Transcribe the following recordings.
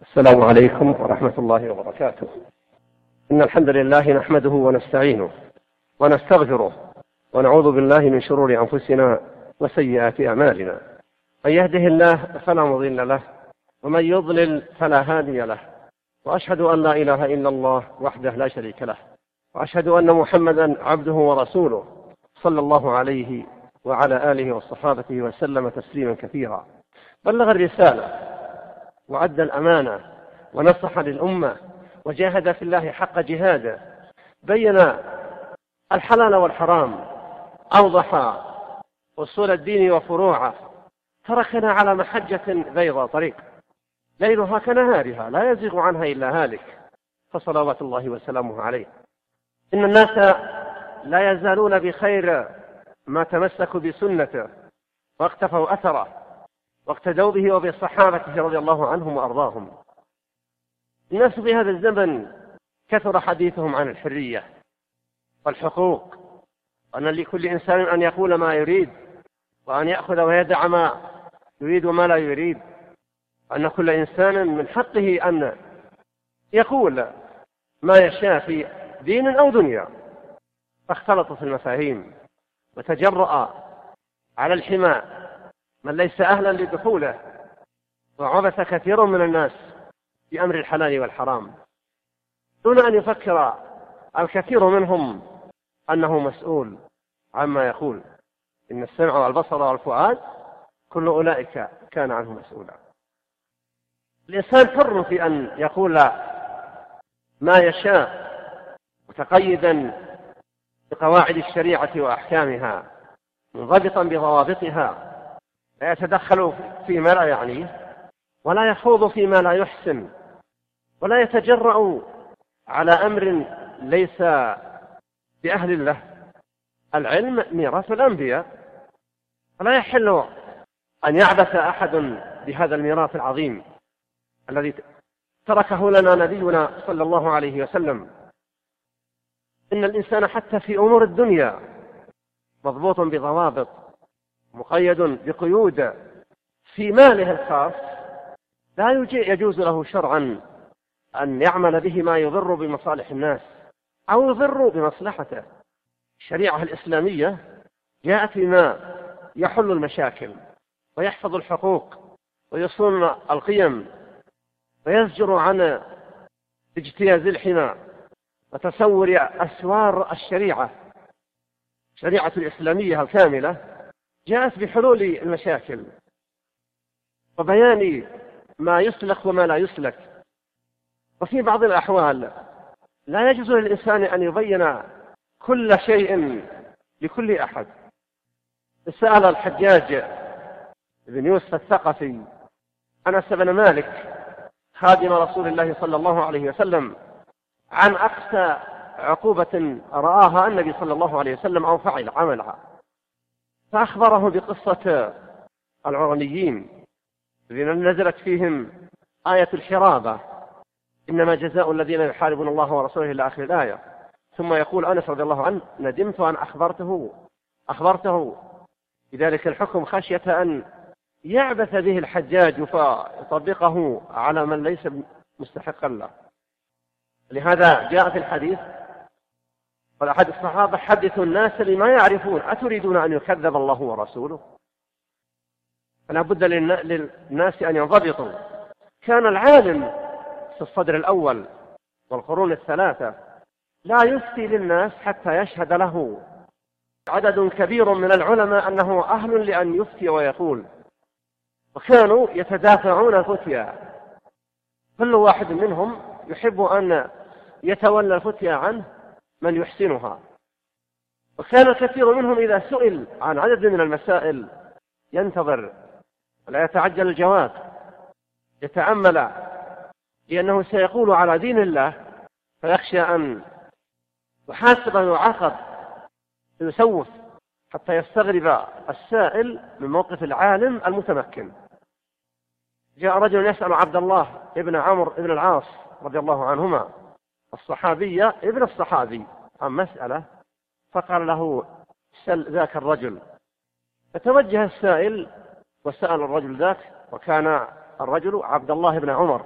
السلام عليكم ورحمة الله وبركاته. إن الحمد لله نحمده ونستعينه ونستغفره ونعوذ بالله من شرور أنفسنا وسيئات أعمالنا. من يهده الله فلا مضل له ومن يضلل فلا هادي له، وأشهد أن لا إله إلا الله وحده لا شريك له، وأشهد أن محمدا عبده ورسوله صلى الله عليه وعلى آله وصحابته وسلم تسليما كثيرا. بلغ الرسالة وأدى الأمانة ونصح للأمة وجاهد في الله حق جهاده، بين الحلال والحرام، أوضح أصول الدين وفروعه، تركنا على محجة بيضاء طريق ليلها كنهارها لا يزيغ عنها إلا هالك، فصلوات الله وسلامه عليه. إن الناس لا يزالون بخير ما تمسكوا بسنته واقتفوا أثره واقتدوا به وبصحابته رضي الله عنهم وأرضاهم. الناس في هذا الزمن كثر حديثهم عن الحرية والحقوق، وأن لكل إنسان أن يقول ما يريد وأن يأخذ ويدع ما يريد وما لا يريد، وأن كل إنسان من حقه أن يقول ما يشاء في دين أو دنيا. فاختلطت المفاهيم وتجرأ على الحمى من ليس أهلا لدخوله، وعبث كثير من الناس بأمر الحلال والحرام دون أن يفكر الكثير منهم أنه مسؤول عما يقول. إن السمع والبصر والفؤاد كل أولئك كان عنه مسؤولا. الإنسان حر في أن يقول ما يشاء متقيدا بقواعد الشريعة وأحكامها، منضبطا بضوابطها، لا يتدخل فيما لا يعنيه ولا يخوض فيما لا يحسن ولا يتجرأ على أمر ليس بأهل له. العلم ميراث الأنبياء، فلا يحل أن يعبث أحد بهذا الميراث العظيم الذي تركه لنا نبينا صلى الله عليه وسلم. إن الإنسان حتى في أمور الدنيا مضبوط بضوابط، مقيد بقيود. في ماله الخاص لا يجوز له شرعا أن يعمل به ما يضر بمصالح الناس أو يضر بمصلحته. الشريعة الإسلامية جاءت بما يحل المشاكل ويحفظ الحقوق ويصون القيم ويزجر عن اجتياز الحمى وتصور أسوار الشريعة. الشريعة الإسلامية الكاملة جاءت بحلول المشاكل وبيان ما يسلك وما لا يسلك. وفي بعض الأحوال لا يجوز للإنسان أن يبين كل شيء لكل أحد. سأل الحجاج بن يوسف الثقفي أنس بن مالك خادم رسول الله صلى الله عليه وسلم عن أقسى عقوبة رآها النبي صلى الله عليه وسلم أو فعل عملها، فأخبره بقصة العرنيين الذين نزلت فيهم آية الحرابة، إنما جزاء الذين يحاربون الله ورسوله إلى آخر الآية. ثم يقول أنس رضي الله عنه: ندمت أن أخبرته بذلك الحكم خشية أن يعبث به الحجاج فيطبقه على من ليس مستحقا له. لهذا جاء في الحديث قال أحد الصحابة: حدثوا الناس لما يعرفون أتريدون أن يكذب الله ورسوله؟ فلا بد للناس أن ينضبطوا. كان العالم في الصدر الأول والقرون الثلاثة لا يفتي للناس حتى يشهد له عدد كبير من العلماء أنه أهل لأن يفتي ويقول، وكانوا يتدافعون الفتيا، كل واحد منهم يحب أن يتولى الفتيا عنه من يحسنها. وكان الكثير منهم إذا سئل عن عدد من المسائل ينتظر ولا يتعجل الجواب، يتأمل، لأنه سيقول على دين الله فيخشى أن يحاسب ويعاقب، يسوف حتى يستغرب السائل من موقف العالم المتمكن. جاء رجل يسأل عبد الله ابن عمرو ابن العاص رضي الله عنهما الصحابية ابن الصحابي عن مسألة، فقال له: سل ذاك الرجل. فتوجه السائل وسأل الرجل ذاك، وكان الرجل عبد الله بن عمر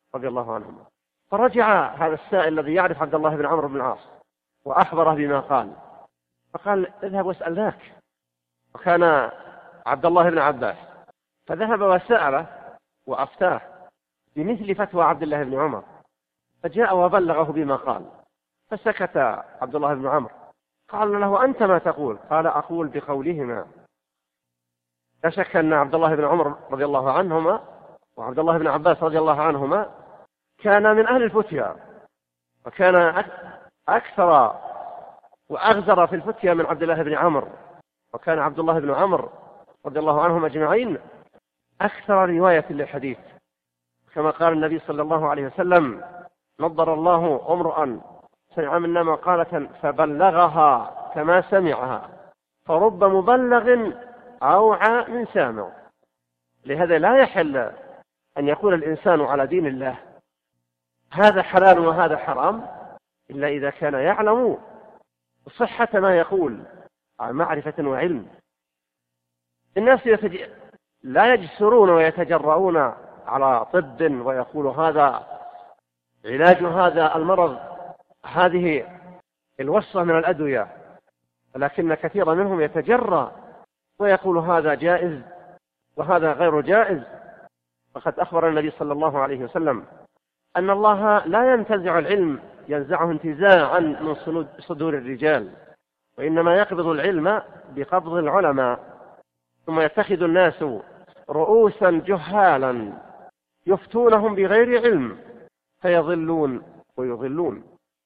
رضي الله عنهما. فرجع هذا السائل الذي يعرف عبد الله بن عمرو بن العاص وأخبره بما قال، فقال اذهب واسأل ذاك. وكان عبد الله بن عباس، فذهب وسأله وأفتاه بمثل فتوى عبد الله بن عمر، فجاء وبلغه بما قال، فسكت عبد الله بن عمرو. قال له أنت ما تقول؟ قال أقول بقولهما. لا شك أن عبد الله بن عمر رضي الله عنهما وعبد الله بن عباس رضي الله عنهما كان من أهل الفتيا، وكان أكثر وأغزر في الفتيا من عبد الله بن عمرو. وكان عبد الله بن عمرو رضي الله عنهم أجمعين أكثر رواية للحديث، كما قال النبي صلى الله عليه وسلم: نضر الله امرؤا سمع منا مقالة فبلغها كما سمعها، فرب مبلغ أوعى من سامع. لهذا لا يحل أن يقول الإنسان على دين الله هذا حلال وهذا حرام إلا إذا كان يعلم صحة ما يقول عن معرفة وعلم. الناس لا يجسرون ويتجرؤون على طب ويقول هذا علاج هذا المرض، هذه الوصفة من الأدوية، ولكن كثيرا منهم يتجرأ ويقول هذا جائز وهذا غير جائز. وقد أخبر النبي صلى الله عليه وسلم أن الله لا ينتزع العلم ينزعه انتزاعا من صدور الرجال، وإنما يقبض العلم بقبض العلماء، ثم يتخذ الناس رؤوسا جهالا يفتونهم بغير علم فيضلون ويضلون.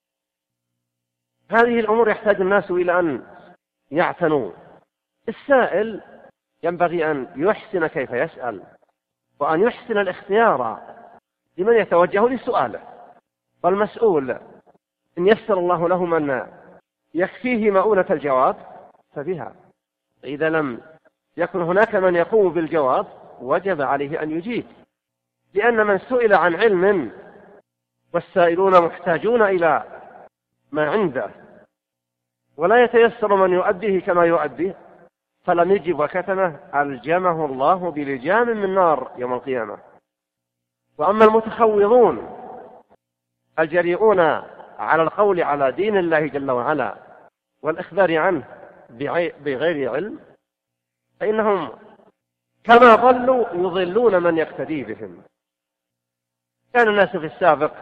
هذه الأمور يحتاج الناس إلى أن يعتنوا. السائل ينبغي أن يحسن كيف يسأل، وأن يحسن الاختيار لمن يتوجه لسؤاله، والمسؤول إن يسر الله له من يكفيه مؤونة الجواب فبها. إذا لم يكن هناك من يقوم بالجواب وجب عليه أن يجيب، لأن من سئل عن علم والسائلون محتاجون إلى ما عنده، ولا يتيسر من يؤديه كما يؤديه، فلم يجب وكتمه ألجمه الله بلجام من نار يوم القيامة. وأما المتخوضون الجريئون على القول على دين الله جل وعلا والإخبار عنه بغير علم، فإنهم كما ضلوا يضلون من يقتدي بهم. كان الناس في السابق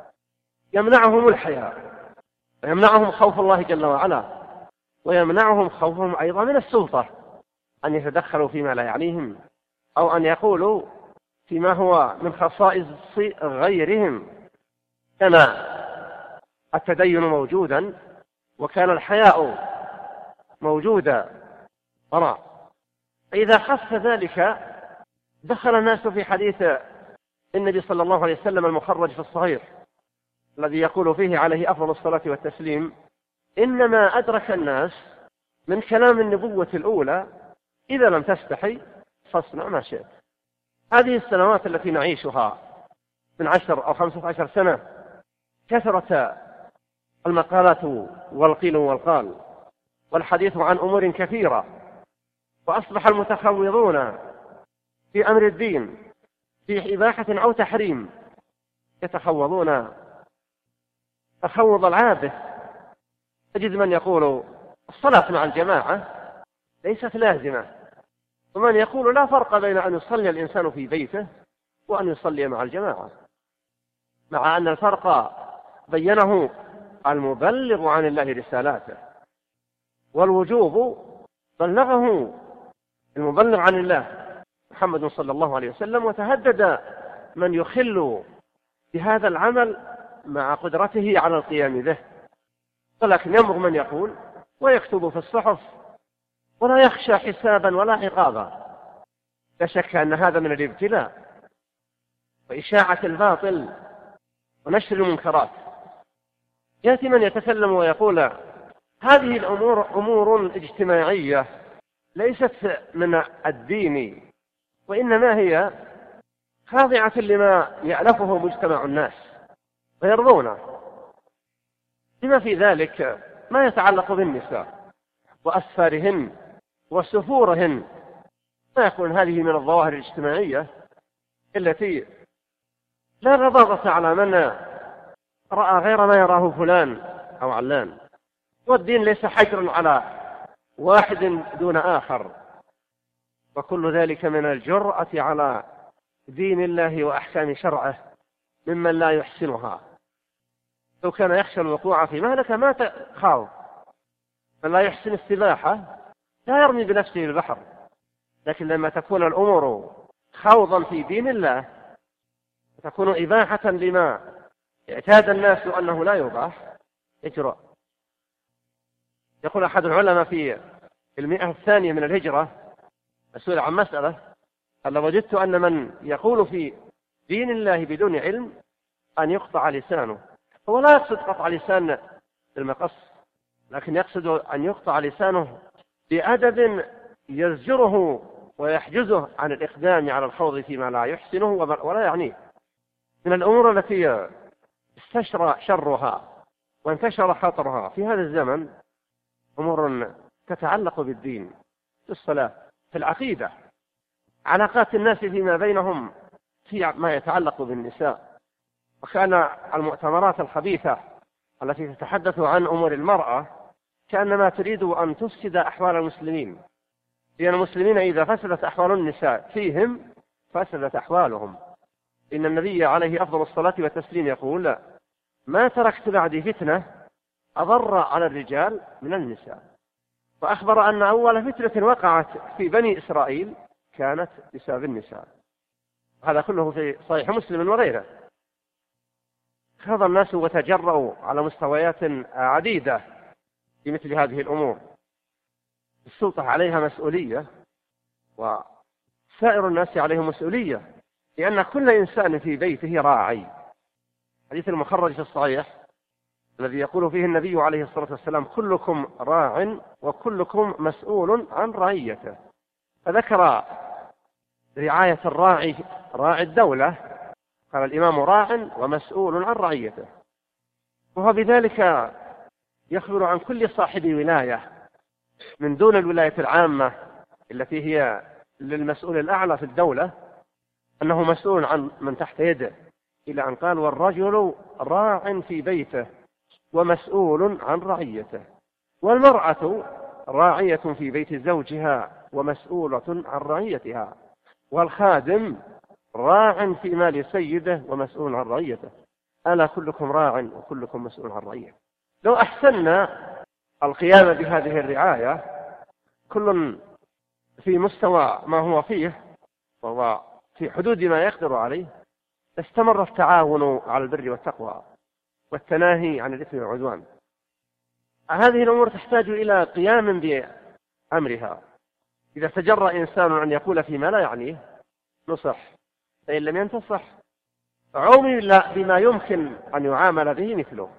يمنعهم الحياء، ويمنعهم خوف الله جل وعلا، ويمنعهم خوفهم أيضا من السلطة أن يتدخلوا فيما لا يعنيهم، أو أن يقولوا فيما هو من خصائص غيرهم. كان التدين موجودا، وكان الحياء موجودا وراء. فإذا خف ذلك دخل الناس في حديث النبي صلى الله عليه وسلم المخرج في الصحيح الذي يقول فيه عليه أفضل الصلاة والتسليم: إنما أدرك الناس من كلام النبوة الأولى إذا لم تستحي فاصنع ما شئت. هذه السنوات التي نعيشها من 10 أو 15 سنة كثرت المقالات والقيل والقال والحديث عن أمور كثيرة، وأصبح المتخوضون في أمر الدين في إباحة أو تحريم يتخوضون تخوض العابث. تجد من يقول الصلاة مع الجماعة ليست لازمة، ومن يقول لا فرق بين أن يصلي الإنسان في بيته وأن يصلي مع الجماعة، مع أن الفرق بينه المبلغ عن الله رسالاته، والوجوب بلغه المبلغ عن الله محمد صلى الله عليه وسلم، وتهدد من يخل بهذا العمل مع قدرته على القيام به. ولكن يمر من يقول ويكتب في الصحف ولا يخشى حسابا ولا عقابا. لا شك أن هذا من الابتلاء وإشاعة الباطل ونشر المنكرات. يأتي من يتكلم ويقول هذه الأمور أمور اجتماعية ليست من الدين، وإنما هي خاضعة لما يألفه مجتمع الناس ويرضونه، بما في ذلك ما يتعلق بالنساء وأسفارهن وسفورهن، ما يكون هذه من الظواهر الاجتماعية التي لا رضاضة على من رأى غير ما يراه فلان أو علان. والدين ليس حجر على واحد دون آخر، وكل ذلك من الجرأة على دين الله وأحكام شرعه ممن لا يحسنها. لو كان يخشى الوقوع في مهلكة ما خاض. من لا يحسن السباحة لا يرمي بنفسه البحر، لكن لما تكون الأمور خوضا في دين الله تكون إباحة لما اعتاد الناس أنه لا يباح يجرأ. يقول أحد العلماء في 100 الثانية من الهجرة مسؤول عن مسألة: قال وجدت أن من يقول في دين الله بدون علم أن يقطع لسانه. هو لا يقصد قطع لسان المقص، لكن يقصد أن يقطع لسانه بأدب يزجره ويحجزه عن الإقدام على الخوض فيما لا يحسنه ولا يعنيه من الأمور التي استشرى شرها وانتشر خطرها في هذا الزمن. أمور تتعلق بالدين، في الصلاة، في العقيدة، علاقات الناس فيما بينهم، في ما يتعلق بالنساء. وكان المؤتمرات الخبيثة التي تتحدث عن أمور المرأة كأنما تريد أن تفسد أحوال المسلمين، لأن المسلمين إذا فسدت أحوال النساء فيهم فسدت أحوالهم. إن النبي عليه أفضل الصلاة والتسليم يقول: ما تركت بعدي فتنة أضر على الرجال من النساء. وأخبر أن أول فتنة وقعت في بني إسرائيل كانت بسبب النساء. هذا كله في صحيح مسلم وغيره. خاض الناس وتجرؤوا على مستويات عديدة في مثل هذه الأمور. السلطة عليها مسؤولية وسائر الناس عليهم مسؤولية، لأن كل إنسان في بيته راعي. حديث المخرج في الصحيح الذي يقول فيه النبي عليه الصلاة والسلام: كلكم راع وكلكم مسؤول عن رعيته. فذكر رعاية الراعي راعي الدولة، قال الإمام راع ومسؤول عن رعيته. وهو بذلك يخبر عن كل صاحب ولاية من دون الولاية العامة التي هي للمسؤول الأعلى في الدولة أنه مسؤول عن من تحت يده، إلى أن قال: والرجل راع في بيته ومسؤول عن رعيته، والمرأة راعية في بيت زوجها ومسؤولة عن رعيتها، والخادم راع في مال سيده ومسؤول عن رعيته. ألا كلكم راع وكلكم مسؤول عن رعيته. لو أحسننا القيام بهذه الرعاية كل في مستوى ما هو فيه وهو في حدود ما يقدر عليه، استمر التعاون على البر والتقوى والتناهي عن الإثم والعدوان. هذه الأمور تحتاج إلى قيام بأمرها. إذا تجرأ إنسان أن يقول فيما لا يعنيه نصح، فإن لم ينتصح عومل بما يمكن أن يعامل به مثله،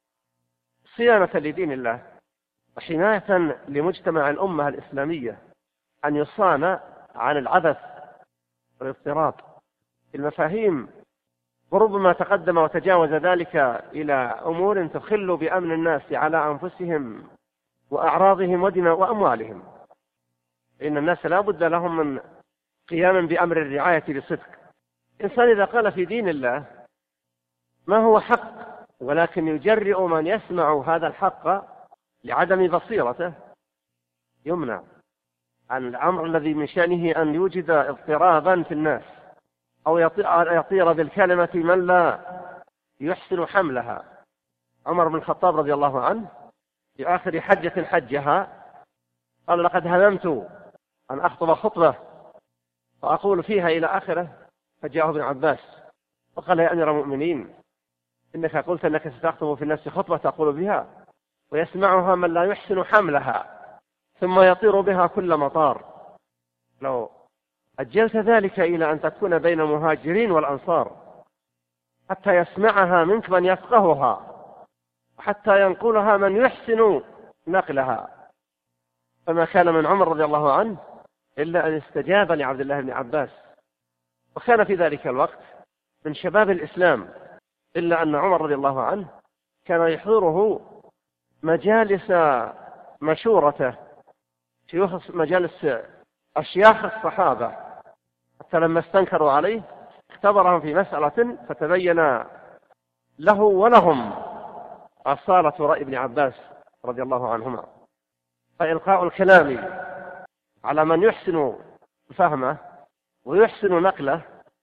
صيانة لدين الله وحماية لمجتمع الأمة الإسلامية، أن يصان عن العبث والاضطراب في المفاهيم، وربما تقدم وتجاوز ذلك إلى أمور تخل بأمن الناس على أنفسهم وأعراضهم وأموالهم. إن الناس لا بد لهم من قيام بأمر الرعاية بصدق. إنسان إذا قال في دين الله ما هو حق ولكن يجرئ من يسمع هذا الحق لعدم بصيرته يمنع عن الأمر الذي من شأنه أن يوجد اضطرابا في الناس أو يطير بالكلمة من لا يحسن حملها. عمر بن الخطاب رضي الله عنه في آخر حجة حجها قال: لقد هممت أن أخطب خطبة فأقول فيها إلى آخره، فجاءه ابن عباس وقال: يا أمير المؤمنين، إنك قلت أنك ستخطب في الناس خطبة تقول بها ويسمعها من لا يحسن حملها ثم يطير بها كل مطار. لو أجلت ذلك إلى أن تكون بين المهاجرين والأنصار حتى يسمعها منك من يفقهها وحتى ينقلها من يحسن نقلها، فما كان من عمر رضي الله عنه إلا أن استجاب لعبد الله بن عباس، وكان في ذلك الوقت من شباب الإسلام، إلا أن عمر رضي الله عنه كان يحضره مجالس مشورته مجالس أشياخ الصحابة، حتى لما استنكروا عليه اختبرهم في مسألة فتبين له ولهم أصالة رأي ابن عباس رضي الله عنهما، فإلقاء الكلام على من يحسن فهمه ويحسن نقله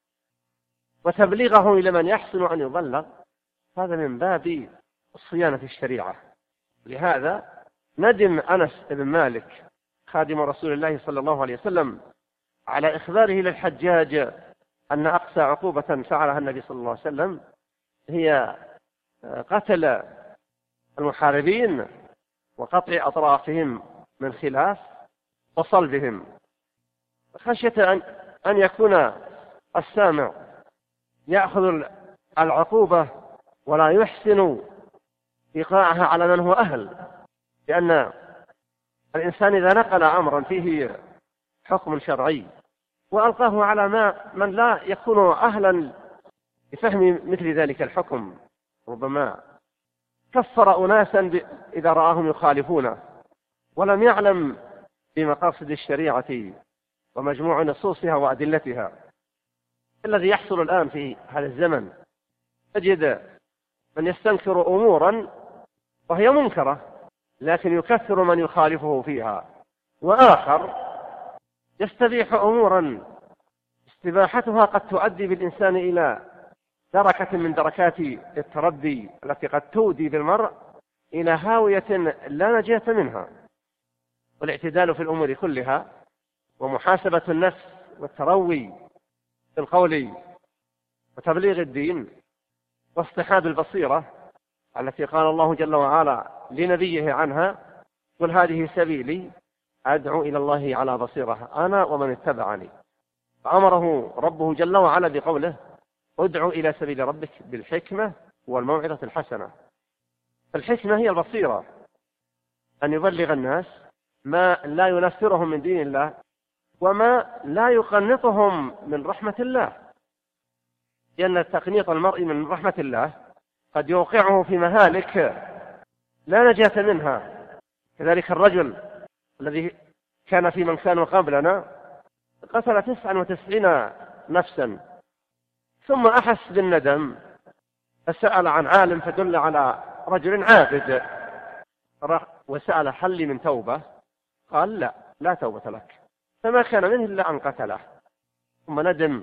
وتبليغه إلى من يحسن أن يبلغ، هذا من باب صيانة الشريعة. لهذا ندم أنس بن مالك خادم رسول الله صلى الله عليه وسلم على إخباره للحجاج أن أقصى عقوبة فعلها النبي صلى الله عليه وسلم هي قتل المحاربين وقطع أطرافهم من خلاف وصلبهم، خشية أن يكون السامع يأخذ العقوبة ولا يحسن إيقاعها على من هو أهل، لأن الإنسان إذا نقل أمرا فيه حكم شرعي وألقاه على من لا يكون أهلا لفهم مثل ذلك الحكم، ربما كفر أناسا إذا رآهم يخالفونه ولم يعلم بمقاصد الشريعة ومجموع نصوصها وأدلتها. الذي يحصل الآن في هذا الزمن تجد من يستنكر أمورا وهي منكرة لكن يكثر من يخالفه فيها، وآخر يستبيح أمورا استباحتها قد تؤدي بالإنسان إلى دركة من دركات التردي التي قد تودي بالمرء إلى هاوية لا نجاة منها. والاعتدال في الأمور كلها ومحاسبة النفس والتروي في القول وتبليغ الدين واصطحاب البصيرة التي قال الله جل وعلا لنبيه عنها: قل هذه سبيلي أدعو إلى الله على بصيرة أنا ومن اتبعني. فأمره ربه جل وعلا بقوله: ادعو إلى سبيل ربك بالحكمة والموعظة الحسنة. الحكمة هي البصيرة، أن يبلغ الناس ما لا ينفرهم من دين الله وما لا يقنطهم من رحمة الله، لأن تقنيط المرء من رحمة الله قد يوقعه في مهالك لا نجاة منها. كذلك الرجل الذي كان في من كانوا قبلنا قتل 99 نفسا ثم أحس بالندم فسأل عن عالم فدل على رجل عابد وسأل: هل لي من توبة؟ قال: لا توبة لك، فما كان منه إلا أن قتله. ثم ندم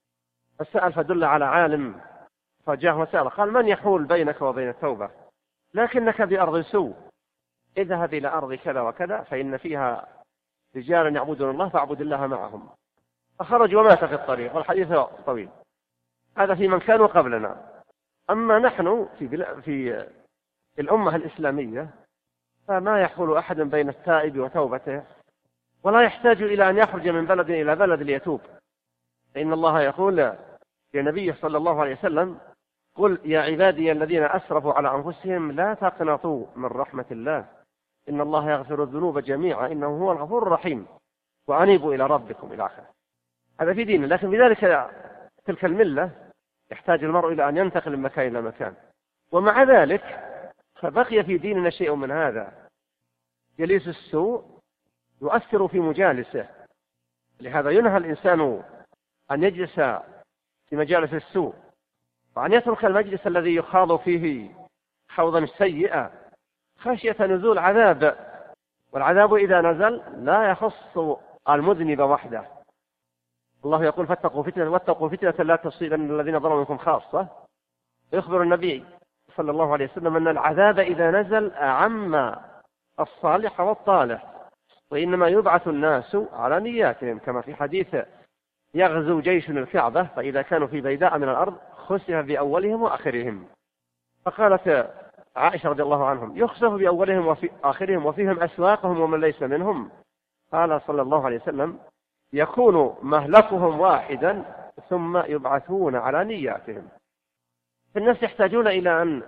فسأل فدل على عالم فجاه وسأل قال: من يحول بينك وبين التوبة؟ لكنك بأرض سوء، اذهب إلى أرض كذا وكذا فإن فيها رجالا يعبدون الله فاعبد الله معهم. فخرج ومات في الطريق، والحديث طويل. هذا في من كانوا قبلنا. أما نحن في الأمة الإسلامية فما يحول أحد بين التائب وتوبته، ولا يحتاج إلى أن يخرج من بلد إلى بلد ليتوب، فإن الله يقول لنبيه صلى الله عليه وسلم: قل يا عبادي الذين أسرفوا على أنفسهم لا تقنطوا من رحمة الله إن الله يغفر الذنوب جميعا إنه هو الغفور الرحيم وأنيبوا إلى ربكم إلى آخره. هذا في ديننا، لكن بذلك تلك الملة يحتاج المرء إلى أن ينتقل من مكان إلى مكان. ومع ذلك فبقي في ديننا شيء من هذا. جليس السوء يؤثر في مجالسه، لهذا ينهى الإنسان أن يجلس في مجالس السوء وأن يترك المجلس الذي يخاض فيه خوضا سيئا خشية نزول عذاب، والعذاب إذا نزل لا يخص المذنب وحده. الله يقول: واتقوا فتنة لا تصيبن الذين ظلموا منكم خاصة. يخبر النبي صلى الله عليه وسلم أن العذاب إذا نزل أعم الصالح والطالح، وإنما يبعث الناس على نياتهم، كما في حديث: يغزو جيش الكعبة فإذا كانوا في بيداء من الأرض خسف بأولهم وآخرهم. فقالت عائشة رضي الله عنهم: يخسف بأولهم وفي آخرهم وفيهم أسواقهم ومن ليس منهم. قال صلى الله عليه وسلم: يكون مهلكهم واحدا ثم يبعثون على نياتهم. فالناس يحتاجون إلى أن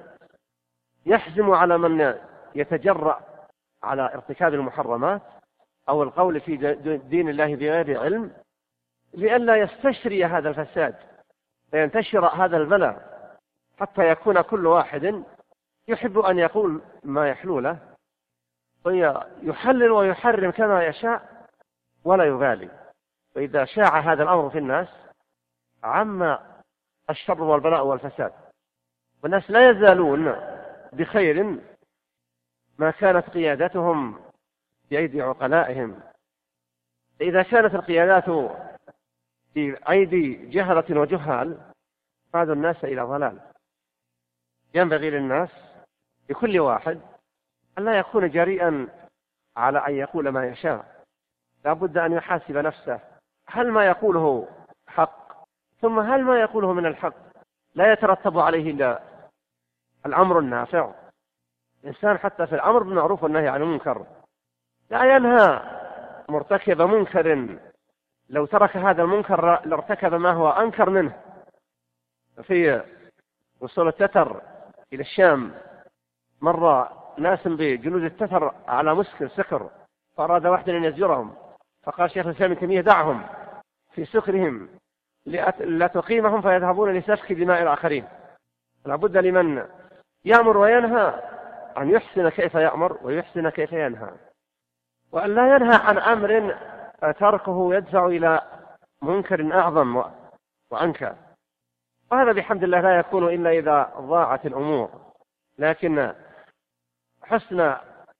يحزموا على من يتجرأ على ارتكاب المحرمات أو القول في دين الله بغير علم، لئلا يستشري هذا الفساد وينتشر هذا البلاء، حتى يكون كل واحد يحب أن يقول ما يحلو له ويحلل ويحرم كما يشاء ولا يبالي. وإذا شاع هذا الأمر في الناس عم الشر والبلاء والفساد، والناس لا يزالون بخير ما كانت قيادتهم بأيدي عقلائهم. إذا كانت القيادات بأيدي جهلة وجهال قادوا الناس إلى ضلال. ينبغي للناس لكل واحد أن لا يكون جريئا على أن يقول ما يشاء، لا بد أن يحاسب نفسه، هل ما يقوله حق؟ ثم هل ما يقوله من الحق لا يترتب عليه إلا الأمر النافع؟ الإنسان حتى في الأمر بالمعروف والنهي عن المنكر لا ينهى مرتكب منكر، لو ترك هذا المنكر لارتكب ما هو أنكر منه. في وصول التتر إلى الشام مر ناس بجنود التتر على مسكر سكر، فأراد واحد أن يزجرهم، فقال شيخ الإسلام ابن تيمية دعهم في سكرهم لا تقيمهم فيذهبون لسفك دماء الآخرين. لابد لمن يأمر وينهى أن يحسن كيف يأمر ويحسن كيف ينهى، وأن لا ينهى عن أمر تركه يدفع إلى منكر أعظم وأنكى. وهذا بحمد الله لا يكون إلا إذا ضاعت الأمور، لكن حسن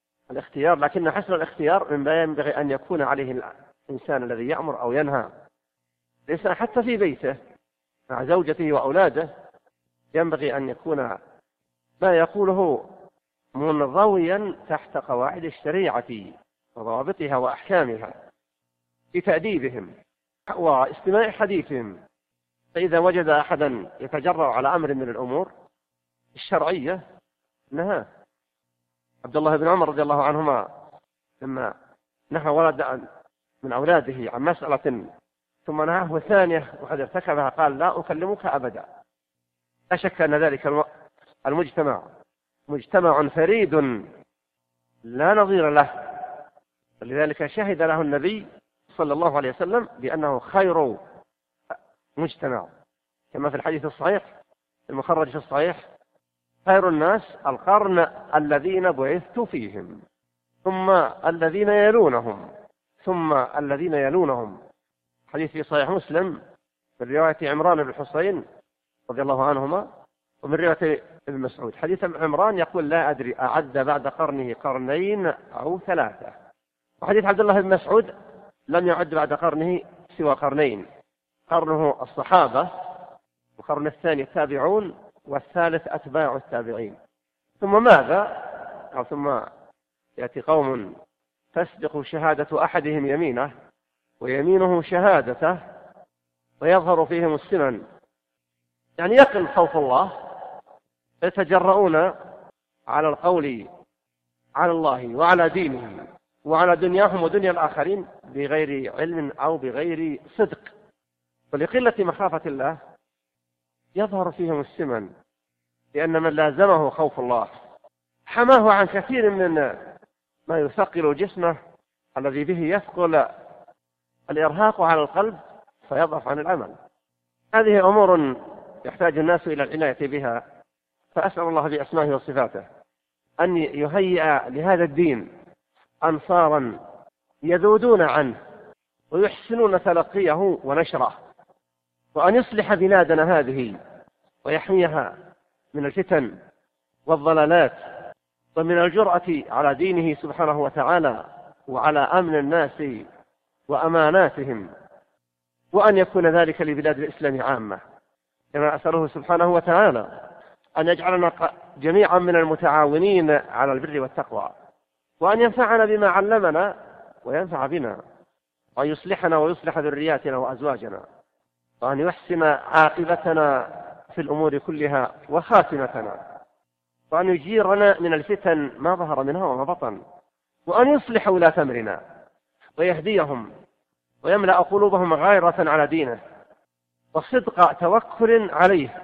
الاختيار مما ينبغي أن يكون عليه الإنسان الذي يأمر أو ينهى. الإنسان حتى في بيته مع زوجته وأولاده ينبغي أن يكون ما يقوله منضويا تحت قواعد الشريعة وضوابطها وأحكامها في تأديبهم واستماع حديثهم. فإذا وجد أحدا يتجرأ على أمر من الأمور الشرعية نهاه. عبد الله بن عمر رضي الله عنهما لما نهى ولد من أولاده عن مسألة ثم نهاه ثانية وقد ارتكبها قال لا أكلمك أبدا. لا شك أن ذلك المجتمع مجتمع فريد لا نظير له، ولذلك شهد له النبي صلى الله عليه وسلم بأنه خير مجتمع، كما في الحديث الصحيح المخرج في الصحيح: خير الناس القرن الذين بعثت فيهم ثم الذين يلونهم ثم الذين يلونهم. حديث في صحيح مسلم من رواية عمران بن الحصين رضي الله عنهما، ومن رواية ابن مسعود حديث عمران يقول لا أدري أعد بعد قرنه قرنين أو ثلاثة. وحديث عبد الله بن مسعود لم يعد بعد قرنه سوى قرنين، قرنه الصحابة والقرن الثاني التابعون والثالث أتباع التابعين. ثم ماذا؟ ثم يأتي قوم تسبق شهادة أحدهم يمينه ويمينه شهادته ويظهر فيهم السنن، يعني يقل خوف الله، يتجرؤون على القول على الله وعلى دينه وعلى دنياهم ودنيا الآخرين بغير علم أو بغير صدق، ولقلة مخافة الله يظهر فيهم السمن، لأن من لازمه خوف الله حماه عن كثير من ما يثقل جسمه الذي به يثقل الإرهاق على القلب فيضعف عن العمل. هذه أمور يحتاج الناس إلى العناية بها، فأسأل الله بأسمائه وصفاته أن يهيئ لهذا الدين أنصارا يذودون عنه ويحسنون تلقيه ونشره، وأن يصلح بلادنا هذه ويحميها من الفتن والضلالات ومن الجرأة على دينه سبحانه وتعالى وعلى أمن الناس وأماناتهم، وأن يكون ذلك لبلاد الإسلام عامة. كما أسأله سبحانه وتعالى أن يجعلنا جميعا من المتعاونين على البر والتقوى، وأن ينفعنا بما علمنا وينفع بنا، وأن يصلحنا ويصلح ذرياتنا وأزواجنا، وأن يحسن عاقبتنا في الأمور كلها وخاتمتنا، وأن يجيرنا من الفتن ما ظهر منها وما بطن، وأن يصلح ولاة أمرنا ويهديهم ويملأ قلوبهم غيرة على دينه وصدق توكل عليه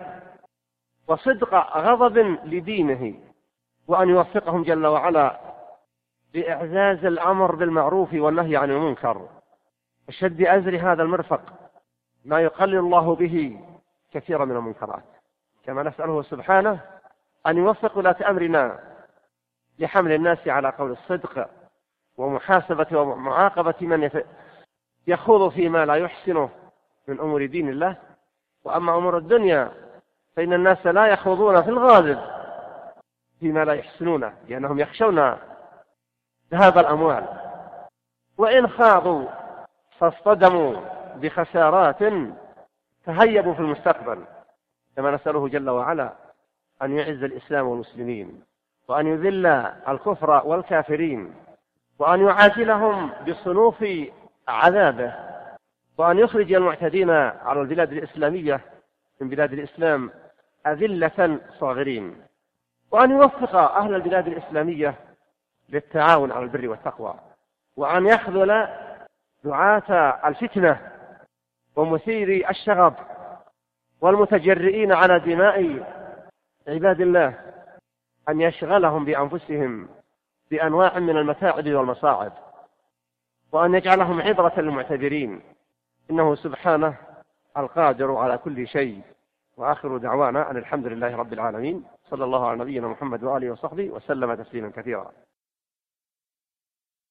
وصدق غضب لدينه، وأن يوفقهم جل وعلا بإعزاز الأمر بالمعروف والنهي عن المنكر وشد أزر هذا المرفق ما يقلل الله به كثيرا من المنكرات. كما نسأله سبحانه أن يوفق ولاة أمرنا لحمل الناس على قول الصدق ومحاسبة ومعاقبة من يخوض فيما لا يحسنه من أمور دين الله. وأما أمور الدنيا فإن الناس لا يخوضون في الغالب فيما لا يحسنونه، لأنهم يخشون ذهاب الأموال، وإن خاضوا فاصطدموا بخسارات تهيبوا في المستقبل، كما نسأله جل وعلا أن يعز الإسلام والمسلمين، وأن يذل الكفر والكافرين، وأن يعاجلهم بصنوف عذابه، وأن يخرج المعتدين على البلاد الإسلامية من بلاد الإسلام أذلة صاغرين، وأن يوفق أهل البلاد الإسلامية للتعاون على البر والتقوى، وأن يخذل دعاة الفتنة ومثيري الشغب والمتجرئين على دماء عباد الله، أن يشغلهم بأنفسهم بأنواع من المتاعب والمصاعب، وأن يجعلهم عبرة للمعتبرين، إنه سبحانه القادر على كل شيء. وآخر دعوانا أن الحمد لله رب العالمين، صلى الله على نبينا محمد وآله وصحبه وسلم تسليما كثيرا.